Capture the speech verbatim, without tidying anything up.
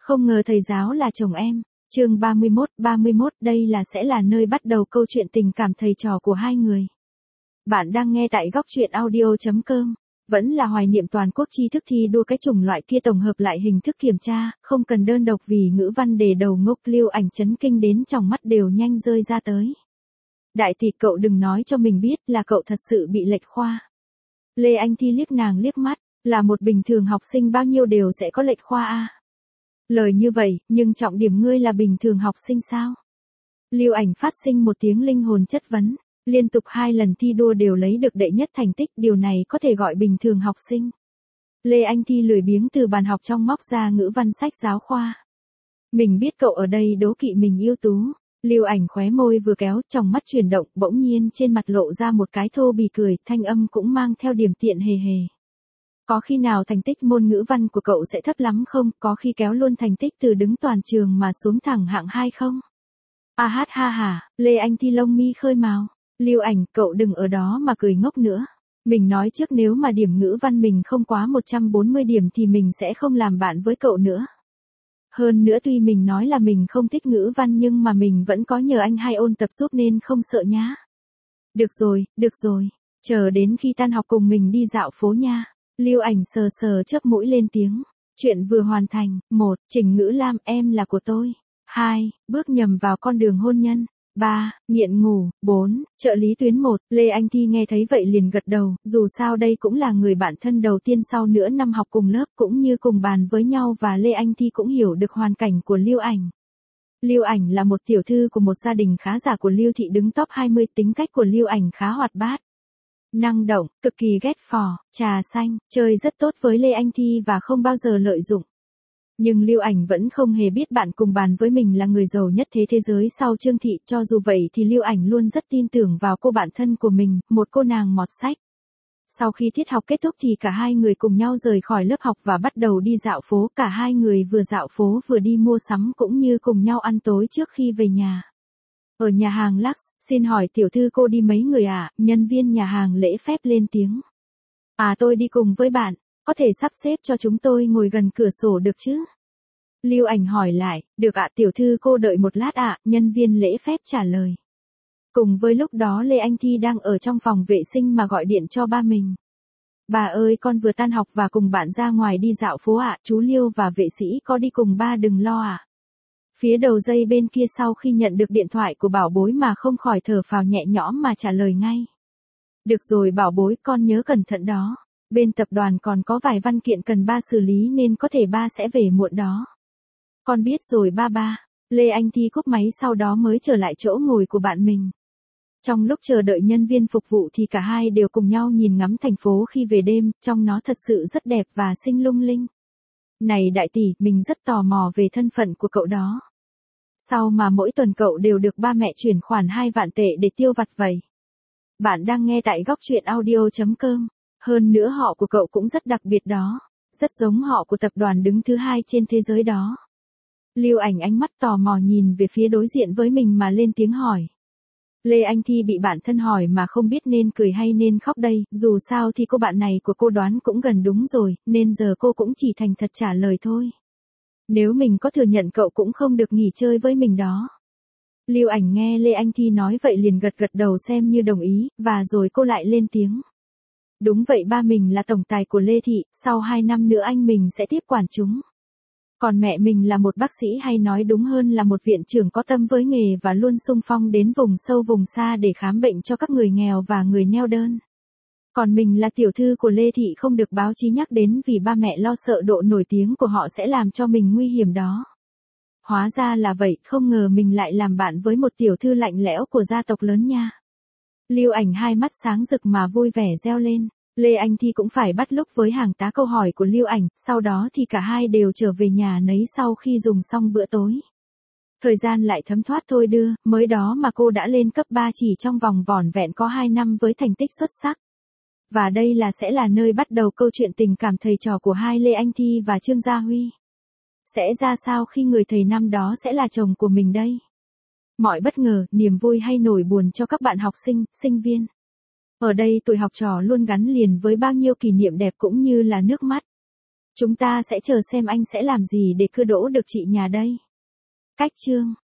Không ngờ thầy giáo là chồng em. Chương ba mươi mốt, ba mươi mốt, đây là sẽ là nơi bắt đầu câu chuyện tình cảm thầy trò của hai người. Bạn đang nghe tại góc truyện audio chấm com. Vẫn là hoài niệm toàn quốc tri thức thi đua cái chủng loại kia tổng hợp lại hình thức kiểm tra, không cần đơn độc vì ngữ văn đề đầu ngốc. Lưu Ảnh chấn kinh đến trong mắt đều nhanh rơi ra tới. Đại tỷ, cậu đừng nói cho mình biết là cậu thật sự bị lệch khoa. Lê Anh Thi liếc nàng liếc mắt, là một bình thường học sinh bao nhiêu đều sẽ có lệch khoa a. Lời như vậy, nhưng trọng điểm ngươi là bình thường học sinh sao? Lưu Ảnh phát sinh một tiếng linh hồn chất vấn, liên tục hai lần thi đua đều lấy được đệ nhất thành tích, điều này có thể gọi bình thường học sinh. Lê Anh Thi lười biếng từ bàn học trong móc ra ngữ văn sách giáo khoa. Mình biết cậu ở đây đố kỵ mình ưu tú. Lưu Ảnh khóe môi vừa kéo, trong mắt chuyển động, bỗng nhiên trên mặt lộ ra một cái thô bì cười, thanh âm cũng mang theo điểm tiện hề hề. Có khi nào thành tích môn ngữ văn của cậu sẽ thấp lắm không? Có khi kéo luôn thành tích từ đứng toàn trường mà xuống thẳng hạng hai không? A hát ha ha, Lê Anh Thi lông mi khơi màu. Lưu Ảnh, cậu đừng ở đó mà cười ngốc nữa. Mình nói trước nếu mà điểm ngữ văn mình không quá một trăm bốn mươi điểm thì mình sẽ không làm bạn với cậu nữa. Hơn nữa tuy mình nói là mình không thích ngữ văn nhưng mà mình vẫn có nhờ anh hai ôn tập giúp nên không sợ nhá. Được rồi, được rồi, chờ đến khi tan học cùng mình đi dạo phố nha. Lưu Ảnh sờ sờ chớp mũi lên tiếng. Chuyện vừa hoàn thành. Một, Trình Ngữ Lam, em là của tôi. Hai, bước nhầm vào con đường hôn nhân. Ba, nghiện ngủ. Bốn, trợ lý tuyến một. Lê Anh Thi nghe thấy vậy liền gật đầu, dù sao đây cũng là người bạn thân đầu tiên sau nửa năm học cùng lớp cũng như cùng bàn với nhau, và Lê Anh Thi cũng hiểu được hoàn cảnh của Lưu Ảnh. Lưu Ảnh là một tiểu thư của một gia đình khá giả của Lưu thị đứng top hai mươi, tính cách của Lưu Ảnh khá hoạt bát, năng động, cực kỳ ghét phò, trà xanh, chơi rất tốt với Lê Anh Thi và không bao giờ lợi dụng. Nhưng Lưu Ảnh vẫn không hề biết bạn cùng bàn với mình là người giàu nhất thế thế giới sau Trương Thị, cho dù vậy thì Lưu Ảnh luôn rất tin tưởng vào cô bạn thân của mình, một cô nàng mọt sách. Sau khi tiết học kết thúc thì cả hai người cùng nhau rời khỏi lớp học và bắt đầu đi dạo phố, cả hai người vừa dạo phố vừa đi mua sắm cũng như cùng nhau ăn tối trước khi về nhà. Ở nhà hàng Lux, xin hỏi tiểu thư cô đi mấy người ạ? À? Nhân viên nhà hàng lễ phép lên tiếng. À, tôi đi cùng với bạn, có thể sắp xếp cho chúng tôi ngồi gần cửa sổ được chứ? Lưu Ảnh hỏi lại, được ạ, tiểu thư cô đợi một lát ạ, nhân viên lễ phép trả lời. Cùng với lúc đó Lê Anh Thi đang ở trong phòng vệ sinh mà gọi điện cho ba mình. Bà ơi, con vừa tan học và cùng bạn ra ngoài đi dạo phố ạ, chú Liêu và vệ sĩ có đi cùng ba đừng lo ạ. Phía đầu dây bên kia sau khi nhận được điện thoại của bảo bối mà không khỏi thở phào nhẹ nhõm mà trả lời ngay. Được rồi bảo bối, con nhớ cẩn thận đó. Bên tập đoàn còn có vài văn kiện cần ba xử lý nên có thể ba sẽ về muộn đó. Con biết rồi ba ba. Lê Anh Thi cúp máy sau đó mới trở lại chỗ ngồi của bạn mình. Trong lúc chờ đợi nhân viên phục vụ thì cả hai đều cùng nhau nhìn ngắm thành phố khi về đêm, trong nó thật sự rất đẹp và xinh lung linh. Này đại tỷ, mình rất tò mò về thân phận của cậu đó. Sao mà mỗi tuần cậu đều được ba mẹ chuyển khoản hai vạn tệ để tiêu vặt vậy? Bạn đang nghe tại góc truyện audio chấm com. Hơn nữa họ của cậu cũng rất đặc biệt đó. Rất giống họ của tập đoàn đứng thứ hai trên thế giới đó. Lưu Ảnh ánh mắt tò mò nhìn về phía đối diện với mình mà lên tiếng hỏi. Lê Anh Thi bị bạn thân hỏi mà không biết nên cười hay nên khóc đây, dù sao thì cô bạn này của cô đoán cũng gần đúng rồi, nên giờ cô cũng chỉ thành thật trả lời thôi. Nếu mình có thừa nhận cậu cũng không được nghỉ chơi với mình đó. Lưu Ảnh nghe Lê Anh Thi nói vậy liền gật gật đầu xem như đồng ý, và rồi cô lại lên tiếng. Đúng vậy, ba mình là tổng tài của Lê Thị, sau hai năm nữa anh mình sẽ tiếp quản chúng. Còn mẹ mình là một bác sĩ, hay nói đúng hơn là một viện trưởng có tâm với nghề và luôn xung phong đến vùng sâu vùng xa để khám bệnh cho các người nghèo và người neo đơn. Còn mình là tiểu thư của Lê Thị, không được báo chí nhắc đến vì ba mẹ lo sợ độ nổi tiếng của họ sẽ làm cho mình nguy hiểm đó. Hóa ra là vậy, không ngờ mình lại làm bạn với một tiểu thư lạnh lẽo của gia tộc lớn nha. Lưu Ảnh hai mắt sáng rực mà vui vẻ reo lên. Lê Anh Thi cũng phải bắt lúc với hàng tá câu hỏi của Lưu Ảnh, sau đó thì cả hai đều trở về nhà nấy sau khi dùng xong bữa tối. Thời gian lại thấm thoát thôi đưa, mới đó mà cô đã lên cấp ba chỉ trong vòng vỏn vẹn có hai năm với thành tích xuất sắc. Và đây là sẽ là nơi bắt đầu câu chuyện tình cảm thầy trò của hai Lê Anh Thi và Trương Gia Huy. Sẽ ra sao khi người thầy năm đó sẽ là chồng của mình đây? Mọi bất ngờ, niềm vui hay nỗi buồn cho các bạn học sinh, sinh viên. Ở đây tuổi học trò luôn gắn liền với bao nhiêu kỷ niệm đẹp cũng như là nước mắt. Chúng ta sẽ chờ xem anh sẽ làm gì để cưa đỗ được chị nhà đây. Cách chương